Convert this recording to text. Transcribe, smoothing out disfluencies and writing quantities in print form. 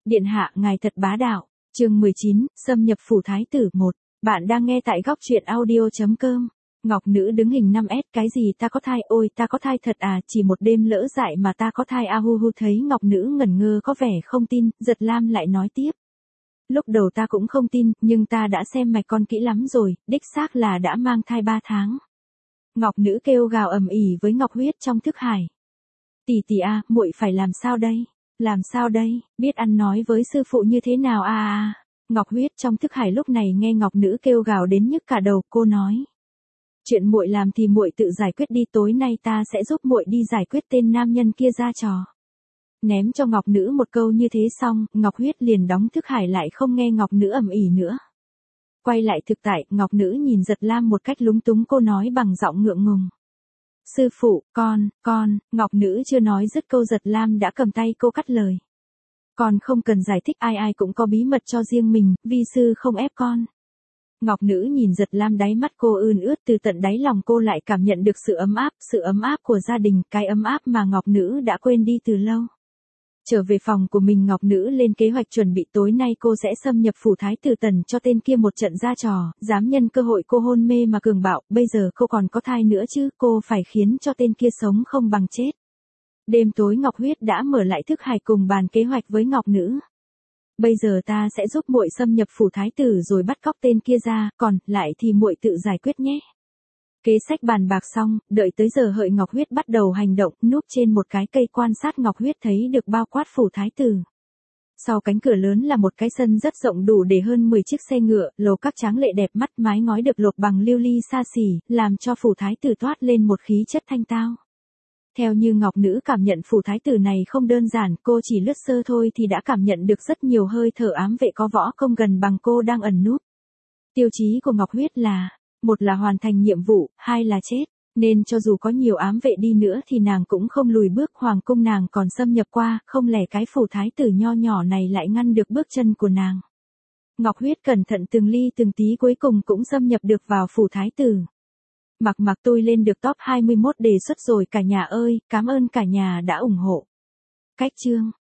Điện hạ, ngài thật bá đạo. Chương 19, xâm nhập phủ thái tử 1. Bạn đang nghe tại góc truyện audio.com. Ngọc nữ đứng hình 5S, cái gì ta có thai, ôi ta có thai thật à, chỉ một đêm lỡ dại mà ta có thai a hu hu. Thấy Ngọc nữ ngẩn ngơ có vẻ không tin, Giật Lam lại nói tiếp. Lúc đầu ta cũng không tin, nhưng ta đã xem mạch con kỹ lắm rồi, đích xác là đã mang thai 3 tháng. Ngọc nữ kêu gào ầm ĩ với Ngọc Huyết trong thức hải. Tỷ tỷ a, muội phải làm sao đây? Làm sao đây, biết ăn nói với sư phụ như thế nào à? Ngọc Huyết trong thức hải lúc này nghe Ngọc nữ kêu gào đến nhức cả đầu, cô nói. Chuyện muội làm thì muội tự giải quyết đi, tối nay ta sẽ giúp muội đi giải quyết tên nam nhân kia ra trò. Ném cho Ngọc nữ một câu như thế xong, Ngọc Huyết liền đóng thức hải lại không nghe Ngọc nữ ầm ĩ nữa. Quay lại thực tại, Ngọc nữ nhìn Giật Lam một cách lúng túng, cô nói bằng giọng ngượng ngùng. Sư phụ, con, Ngọc nữ chưa nói dứt câu Giật Lam đã cầm tay cô cắt lời. Con không cần giải thích, ai cũng có bí mật cho riêng mình, vi sư không ép con. Ngọc nữ nhìn Giật Lam, đáy mắt cô ươn ướt, từ tận đáy lòng cô lại cảm nhận được sự ấm áp của gia đình, cái ấm áp mà Ngọc nữ đã quên đi từ lâu. Trở về phòng của mình, Ngọc nữ lên kế hoạch chuẩn bị tối nay cô sẽ xâm nhập phủ thái tử Tần cho tên kia một trận ra trò, dám nhân cơ hội cô hôn mê mà cường bạo, bây giờ cô còn có thai nữa chứ, cô phải khiến cho tên kia sống không bằng chết. Đêm tối Ngọc Huyết đã mở lại thức hải cùng bàn kế hoạch với Ngọc nữ. Bây giờ ta sẽ giúp muội xâm nhập phủ thái tử rồi bắt cóc tên kia ra, còn lại thì muội tự giải quyết nhé. Kế sách bàn bạc xong, đợi tới giờ hợi Ngọc Huyết bắt đầu hành động, núp trên một cái cây quan sát. Ngọc Huyết thấy được bao quát phủ thái tử. Sau cánh cửa lớn là một cái sân rất rộng, đủ để hơn 10 chiếc xe ngựa, lầu các tráng lệ đẹp mắt, mái ngói được lột bằng lưu ly xa xỉ, làm cho phủ thái tử toát lên một khí chất thanh tao. Theo như Ngọc nữ cảm nhận, phủ thái tử này không đơn giản, cô chỉ lướt sơ thôi thì đã cảm nhận được rất nhiều hơi thở ám vệ có võ công gần bằng cô đang ẩn núp. Tiêu chí của Ngọc Huyết là, một là hoàn thành nhiệm vụ, hai là chết, nên cho dù có nhiều ám vệ đi nữa thì nàng cũng không lùi bước. Hoàng cung nàng còn xâm nhập qua, không lẽ cái phủ thái tử nho nhỏ này lại ngăn được bước chân của nàng. Ngọc Huyết cẩn thận từng ly từng tí, cuối cùng cũng xâm nhập được vào phủ thái tử. Mặc tôi lên được top 21 đề xuất rồi cả nhà ơi, cảm ơn cả nhà đã ủng hộ. Cách chương